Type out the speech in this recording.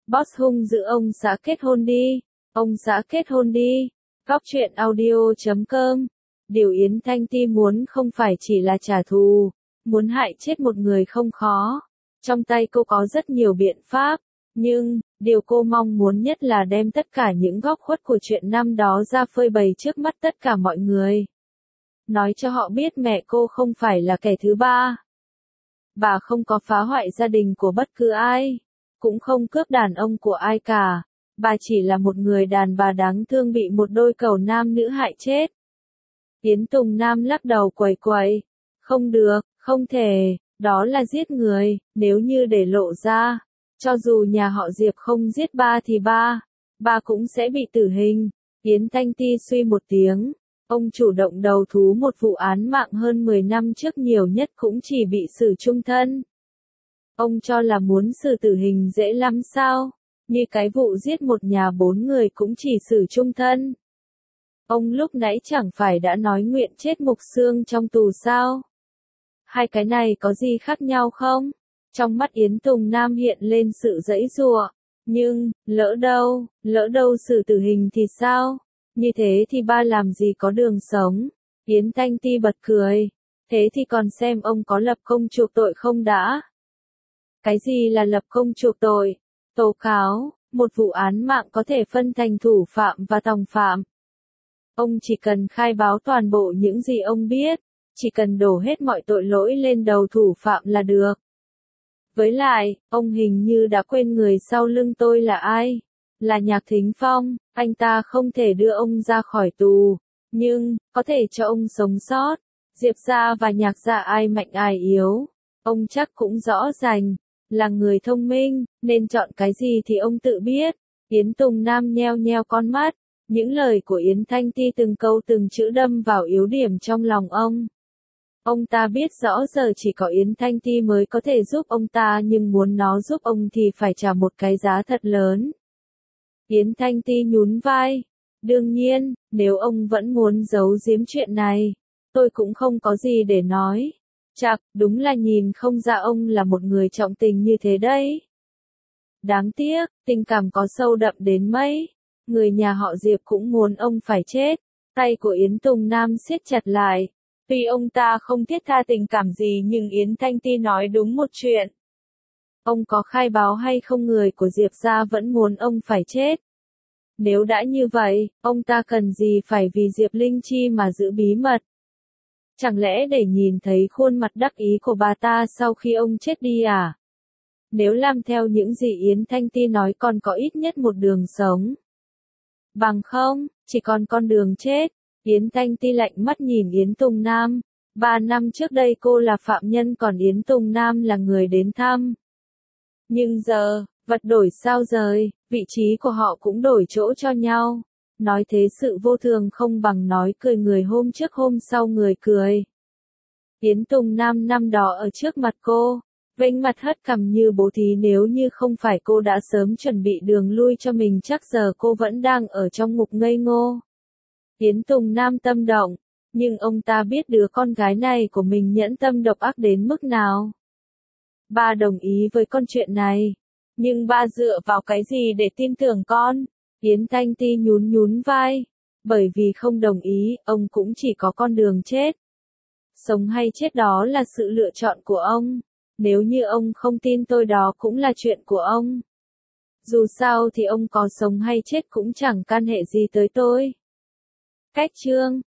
Boss hung dữ ông xã kết hôn đi. Ông xã kết hôn đi. Góc truyện audio.com. Điều Yến Thanh Ti muốn không phải chỉ là trả thù, muốn hại chết một người không khó. Trong tay cô có rất nhiều biện pháp, nhưng, điều cô mong muốn nhất là đem tất cả những góc khuất của chuyện năm đó ra phơi bày trước mắt tất cả mọi người. Nói cho họ biết mẹ cô không phải là kẻ thứ ba. Bà không có phá hoại gia đình của bất cứ ai, cũng không cướp đàn ông của ai cả. Bà chỉ là một người đàn bà đáng thương bị một đôi cẩu nam nữ hại chết. Yến Tùng Nam lắc đầu quẩy quẩy. Không được, không thể, đó là giết người, nếu như để lộ ra. Cho dù nhà họ Diệp không giết ba thì ba cũng sẽ bị tử hình. Yến Thanh Ti suy một tiếng. Ông chủ động đầu thú một vụ án mạng hơn 10 năm trước nhiều nhất cũng chỉ bị xử chung thân. Ông cho là muốn xử tử hình dễ lắm sao? Như cái vụ giết một nhà 4 người cũng chỉ xử chung thân. Ông lúc nãy chẳng phải đã nói nguyện chết mục xương trong tù sao? Hai cái này có gì khác nhau không? Trong mắt Yến Tùng Nam hiện lên sự giãy giụa. Nhưng, lỡ đâu xử tử hình thì sao? Như thế thì ba làm gì có đường sống? Yến Thanh Ti bật cười. Thế thì còn xem ông có lập công chuộc tội không đã? Cái gì là lập công chuộc tội? Tố cáo, một vụ án mạng có thể phân thành thủ phạm và tòng phạm. Ông chỉ cần khai báo toàn bộ những gì ông biết, chỉ cần đổ hết mọi tội lỗi lên đầu thủ phạm là được. Với lại, ông hình như đã quên người sau lưng tôi là ai. Là Nhạc Thính Phong, anh ta không thể đưa ông ra khỏi tù, nhưng, có thể cho ông sống sót. Diệp gia và Nhạc gia ai mạnh ai yếu, ông chắc cũng rõ ràng. Là người thông minh, nên chọn cái gì thì ông tự biết. Yến Tùng Nam nheo nheo con mắt. Những lời của Yến Thanh Ti từng câu từng chữ đâm vào yếu điểm trong lòng ông. Ông ta biết rõ giờ chỉ có Yến Thanh Ti mới có thể giúp ông ta, nhưng muốn nó giúp ông thì phải trả một cái giá thật lớn. Yến Thanh Ti nhún vai. Đương nhiên, nếu ông vẫn muốn giấu giếm chuyện này, tôi cũng không có gì để nói. Chạc, đúng là nhìn không ra ông là một người trọng tình như thế đấy. Đáng tiếc, tình cảm có sâu đậm đến mấy. Người nhà họ Diệp cũng muốn ông phải chết. Tay của Yến Tùng Nam siết chặt lại. Tuy ông ta không thiết tha tình cảm gì nhưng Yến Thanh Ti nói đúng một chuyện. Ông có khai báo hay không người của Diệp gia vẫn muốn ông phải chết. Nếu đã như vậy, ông ta cần gì phải vì Diệp Linh Chi mà giữ bí mật? Chẳng lẽ để nhìn thấy khuôn mặt đắc ý của bà ta sau khi ông chết đi à? Nếu làm theo những gì Yến Thanh Ti nói còn có ít nhất một đường sống. Bằng không, chỉ còn con đường chết. Yến Thanh Ti lạnh mắt nhìn Yến Tùng Nam. 3 năm trước đây cô là phạm nhân còn Yến Tùng Nam là người đến thăm. Nhưng giờ, vật đổi sao rời, vị trí của họ cũng đổi chỗ cho nhau. Nói thế sự vô thường không bằng nói cười, người hôm trước hôm sau người cười. Yến Tùng Nam năm đó ở trước mặt cô, vênh mặt hất cằm như bố thí, nếu như không phải cô đã sớm chuẩn bị đường lui cho mình chắc giờ cô vẫn đang ở trong ngục ngây ngô. Yến Tùng Nam tâm động, nhưng ông ta biết đứa con gái này của mình nhẫn tâm độc ác đến mức nào. Ba đồng ý với con chuyện này, nhưng ba dựa vào cái gì để tin tưởng con? Yến Thanh Ti nhún vai. Bởi vì không đồng ý, ông cũng chỉ có con đường chết. Sống hay chết đó là sự lựa chọn của ông. Nếu như ông không tin tôi đó cũng là chuyện của ông. Dù sao thì ông có sống hay chết cũng chẳng can hệ gì tới tôi. Cách chương